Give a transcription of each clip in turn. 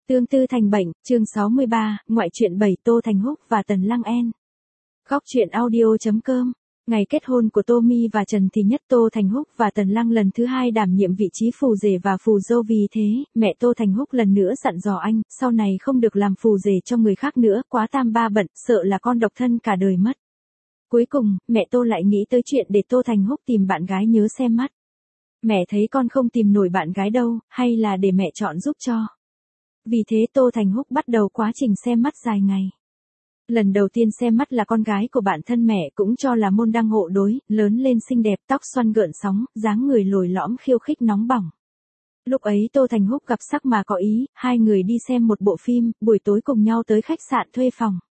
Tương tư thành bệnh, chương 63, ngoại truyện 7 Tô Thành Húc và Tần Lăng En. Góc truyện audio.com. Ngày kết hôn của Tommy và Trần Thì Nhất, Tô Thành Húc và Tần Lăng lần thứ hai đảm nhiệm vị trí phù rể và phù dâu, vì thế, mẹ Tô Thành Húc lần nữa dặn dò anh, sau này không được làm phù rể cho người khác nữa, quá tam ba bận, sợ là con độc thân cả đời mất. Cuối cùng, mẹ Tô lại nghĩ tới chuyện để Tô Thành Húc tìm bạn gái nhớ xem mắt. Mẹ thấy con không tìm nổi bạn gái đâu, hay là để mẹ chọn giúp cho. Vì thế Tô Thành Húc bắt đầu quá trình xem mắt dài ngày. Lần đầu tiên xem mắt là con gái của bạn thân mẹ, cũng cho là môn đăng hộ đối, lớn lên xinh đẹp, tóc xoăn gợn sóng, dáng người lồi lõm khiêu khích nóng bỏng. Lúc ấy Tô Thành Húc gặp sắc mà có ý, hai người đi xem một bộ phim, buổi tối cùng nhau tới khách sạn thuê phòng.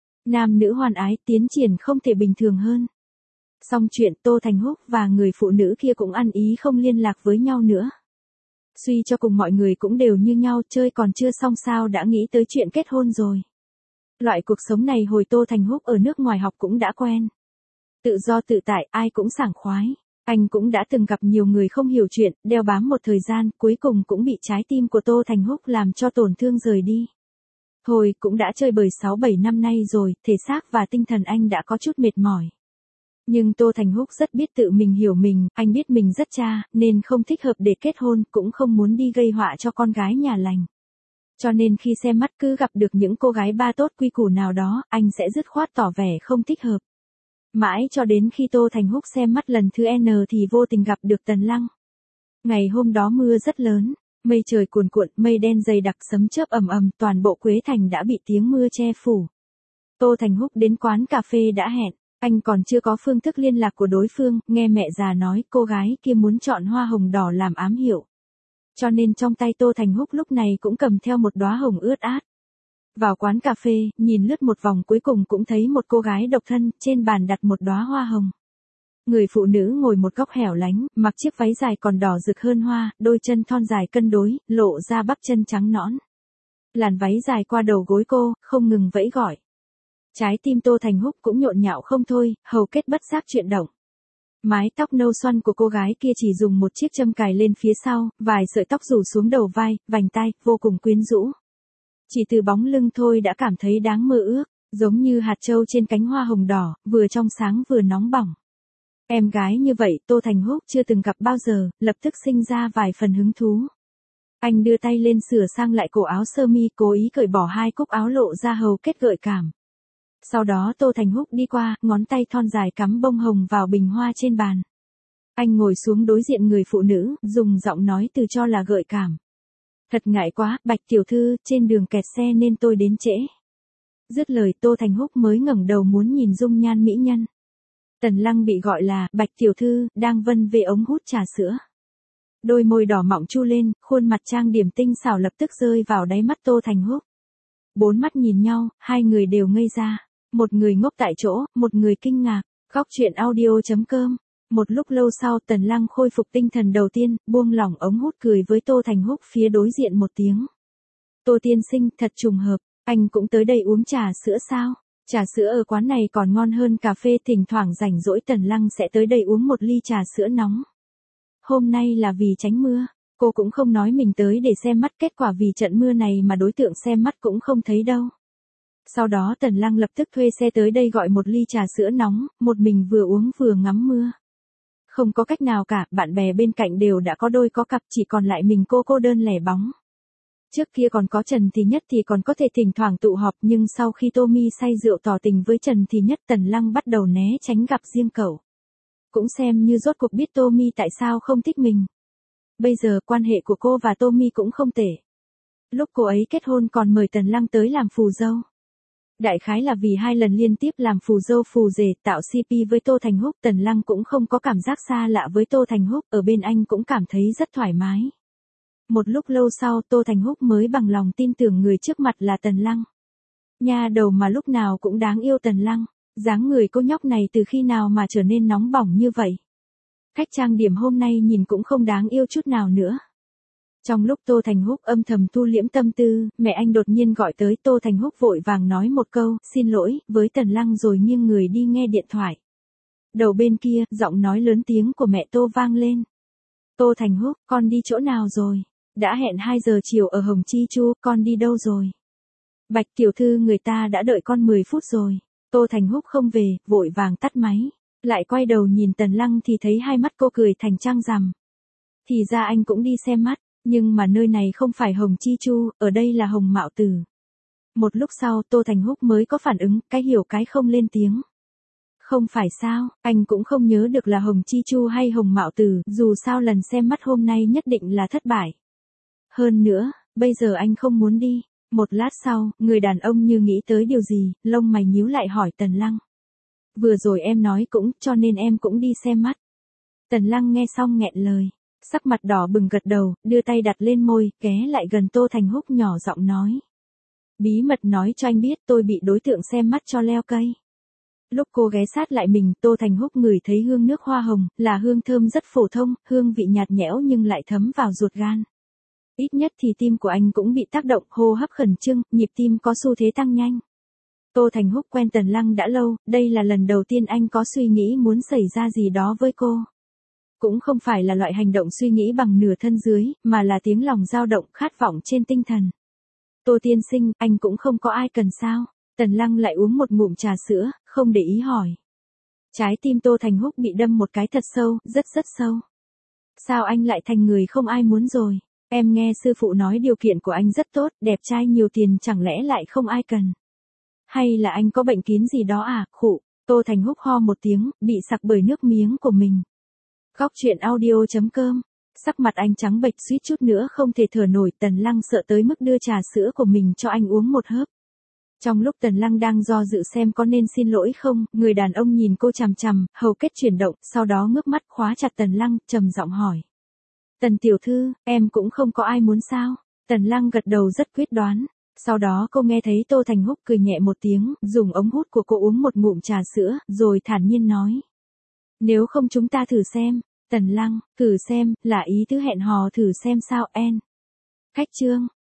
Nam nữ hoan ái, tiến triển không thể bình thường hơn. Xong chuyện, Tô Thành Húc và người phụ nữ kia cũng ăn ý không liên lạc với nhau nữa. Suy cho cùng mọi người cũng đều như nhau, chơi còn chưa xong sao đã nghĩ tới chuyện kết hôn rồi. Loại cuộc sống này hồi Tô Thành Húc ở nước ngoài học cũng đã quen. Tự do tự tại, ai cũng sảng khoái. Anh cũng đã từng gặp nhiều người không hiểu chuyện, đeo bám một thời gian, cuối cùng cũng bị trái tim của Tô Thành Húc làm cho tổn thương rời đi. Thôi, cũng đã chơi bời 6-7 năm nay rồi, thể xác và tinh thần anh đã có chút mệt mỏi. Nhưng Tô Thành Húc rất biết tự mình hiểu mình, anh biết mình rất cha, nên không thích hợp để kết hôn, cũng không muốn đi gây họa cho con gái nhà lành. Cho nên khi xem mắt cứ gặp được những cô gái ba tốt quy củ nào đó, anh sẽ dứt khoát tỏ vẻ không thích hợp. Mãi cho đến khi Tô Thành Húc xem mắt lần thứ N thì vô tình gặp được Tần Lăng. Ngày hôm đó mưa rất lớn, mây trời cuồn cuộn, mây đen dày đặc, sấm chớp ầm ầm, toàn bộ Quế Thành đã bị tiếng mưa che phủ. Tô Thành Húc đến quán cà phê đã hẹn. Anh còn chưa có phương thức liên lạc của đối phương, nghe mẹ già nói cô gái kia muốn chọn hoa hồng đỏ làm ám hiệu. Cho nên trong tay Tô Thành Húc lúc này cũng cầm theo một đóa hồng ướt át. Vào quán cà phê, nhìn lướt một vòng cuối cùng cũng thấy một cô gái độc thân, trên bàn đặt một đóa hoa hồng. Người phụ nữ ngồi một góc hẻo lánh, mặc chiếc váy dài còn đỏ rực hơn hoa, đôi chân thon dài cân đối, lộ ra bắp chân trắng nõn. Làn váy dài qua đầu gối cô, không ngừng vẫy gọi. Trái tim Tô Thành Húc cũng nhộn nhạo không thôi, hầu kết bất giác chuyển động. Mái tóc nâu xoăn của cô gái kia chỉ dùng một chiếc châm cài lên phía sau, vài sợi tóc rủ xuống đầu vai, vành tai, vô cùng quyến rũ. Chỉ từ bóng lưng thôi đã cảm thấy đáng mơ ước, giống như hạt châu trên cánh hoa hồng đỏ, vừa trong sáng vừa nóng bỏng. Em gái như vậy Tô Thành Húc chưa từng gặp bao giờ, lập tức sinh ra vài phần hứng thú. Anh đưa tay lên sửa sang lại cổ áo sơ mi, cố ý cởi bỏ hai cúc áo lộ ra hầu kết gợi cảm. Sau đó Tô Thành Húc đi qua, ngón tay thon dài cắm bông hồng vào bình hoa trên bàn. Anh ngồi xuống đối diện người phụ nữ, dùng giọng nói từ cho là gợi cảm. Thật ngại quá, Bạch tiểu thư, trên đường kẹt xe nên tôi đến trễ. Dứt lời Tô Thành Húc mới ngẩng đầu muốn nhìn dung nhan mỹ nhân. Tần Lăng bị gọi là Bạch tiểu thư, đang vân về ống hút trà sữa. Đôi môi đỏ mọng chu lên, khuôn mặt trang điểm tinh xảo lập tức rơi vào đáy mắt Tô Thành Húc. Bốn mắt nhìn nhau, hai người đều ngây ra. Một người ngốc tại chỗ, một người kinh ngạc. Góc truyện audio.com. Một lúc lâu sau Tần Lăng khôi phục tinh thần đầu tiên, buông lỏng ống hút cười với Tô Thành Húc phía đối diện một tiếng. Tô tiên sinh, thật trùng hợp, anh cũng tới đây uống trà sữa sao? Trà sữa ở quán này còn ngon hơn cà phê, thỉnh thoảng rảnh rỗi Tần Lăng sẽ tới đây uống một ly trà sữa nóng. Hôm nay là vì tránh mưa, cô cũng không nói mình tới để xem mắt, kết quả vì trận mưa này mà đối tượng xem mắt cũng không thấy đâu. Sau đó Tần Lăng lập tức thuê xe tới đây gọi một ly trà sữa nóng, một mình vừa uống vừa ngắm mưa. Không có cách nào cả, bạn bè bên cạnh đều đã có đôi có cặp, chỉ còn lại mình cô đơn lẻ bóng. Trước kia còn có Trần Thì Nhất thì còn có thể thỉnh thoảng tụ họp, nhưng sau khi Tommy say rượu tỏ tình với Trần Thì Nhất, Tần Lăng bắt đầu né tránh gặp riêng cậu. Cũng xem như rốt cuộc biết Tommy tại sao không thích mình. Bây giờ quan hệ của cô và Tommy cũng không tệ. Lúc cô ấy kết hôn còn mời Tần Lăng tới làm phù dâu. Đại khái là vì 2 lần liên tiếp làm phù dâu phù rể tạo CP với Tô Thành Húc, Tần Lăng cũng không có cảm giác xa lạ với Tô Thành Húc, ở bên anh cũng cảm thấy rất thoải mái. Một lúc lâu sau Tô Thành Húc mới bằng lòng tin tưởng người trước mặt là Tần Lăng. Nha đầu mà lúc nào cũng đáng yêu Tần Lăng, dáng người cô nhóc này từ khi nào mà trở nên nóng bỏng như vậy. Cách trang điểm hôm nay nhìn cũng không đáng yêu chút nào nữa. Trong lúc Tô Thành Húc âm thầm thu liễm tâm tư, mẹ anh đột nhiên gọi tới. Tô Thành Húc vội vàng nói một câu, xin lỗi, với Tần Lăng rồi nghiêng người đi nghe điện thoại. Đầu bên kia, giọng nói lớn tiếng của mẹ Tô vang lên. Tô Thành Húc, con đi chỗ nào rồi? Đã hẹn 2 giờ chiều ở Hồng Chi Chu, con đi đâu rồi? Bạch tiểu thư người ta đã đợi con 10 phút rồi. Tô Thành Húc không về, vội vàng tắt máy. Lại quay đầu nhìn Tần Lăng thì thấy hai mắt cô cười thành trăng rằm. Thì ra anh cũng đi xem mắt, nhưng mà nơi này không phải Hồng Chi Chu, ở đây là Hồng Mạo Tử. Một lúc sau Tô Thành Húc mới có phản ứng, cái hiểu cái không lên tiếng. Không phải sao, anh cũng không nhớ được là Hồng Chi Chu hay Hồng Mạo Tử, dù sao lần xem mắt hôm nay nhất định là thất bại. Hơn nữa, bây giờ anh không muốn đi. Một lát sau, người đàn ông như nghĩ tới điều gì, lông mày nhíu lại hỏi Tần Lăng. Vừa rồi em nói cũng, cho nên em cũng đi xem mắt. Tần Lăng nghe xong nghẹn lời. Sắc mặt đỏ bừng gật đầu, đưa tay đặt lên môi, ghé lại gần Tô Thành Húc nhỏ giọng nói. Bí mật nói cho anh biết tôi bị đối tượng xem mắt cho leo cây. Lúc cô ghé sát lại mình, Tô Thành Húc ngửi thấy hương nước hoa hồng, là hương thơm rất phổ thông, hương vị nhạt nhẽo nhưng lại thấm vào ruột gan. Ít nhất thì tim của anh cũng bị tác động, hô hấp khẩn trương, nhịp tim có xu thế tăng nhanh. Tô Thành Húc quen Tần Lăng đã lâu, đây là lần đầu tiên anh có suy nghĩ muốn xảy ra gì đó với cô. Cũng không phải là loại hành động suy nghĩ bằng nửa thân dưới, mà là tiếng lòng dao động khát vọng trên tinh thần. Tô tiên sinh, anh cũng không có ai cần sao? Tần Lăng lại uống một ngụm trà sữa, không để ý hỏi. Trái tim Tô Thành Húc bị đâm một cái thật sâu, rất sâu. Sao anh lại thành người không ai muốn rồi? Em nghe sư phụ nói điều kiện của anh rất tốt, đẹp trai nhiều tiền chẳng lẽ lại không ai cần? Hay là anh có bệnh kín gì đó à? Khụ, Tô Thành Húc ho một tiếng, bị sặc bởi nước miếng của mình. Góc truyện audio.com. Sắc mặt anh trắng bệch suýt chút nữa không thể thở nổi, Tần Lăng sợ tới mức đưa trà sữa của mình cho anh uống một hớp. Trong lúc Tần Lăng đang do dự xem có nên xin lỗi không, người đàn ông nhìn cô chằm chằm, hầu kết chuyển động, sau đó ngước mắt khóa chặt Tần Lăng, trầm giọng hỏi. Tần tiểu thư, em cũng không có ai muốn sao? Tần Lăng gật đầu rất quyết đoán. Sau đó cô nghe thấy Tô Thành Húc cười nhẹ một tiếng, dùng ống hút của cô uống một ngụm trà sữa, rồi thản nhiên nói. Nếu không chúng ta thử xem. Tần Lăng, thử xem, là ý tứ hẹn hò thử xem sao en. Khách trương.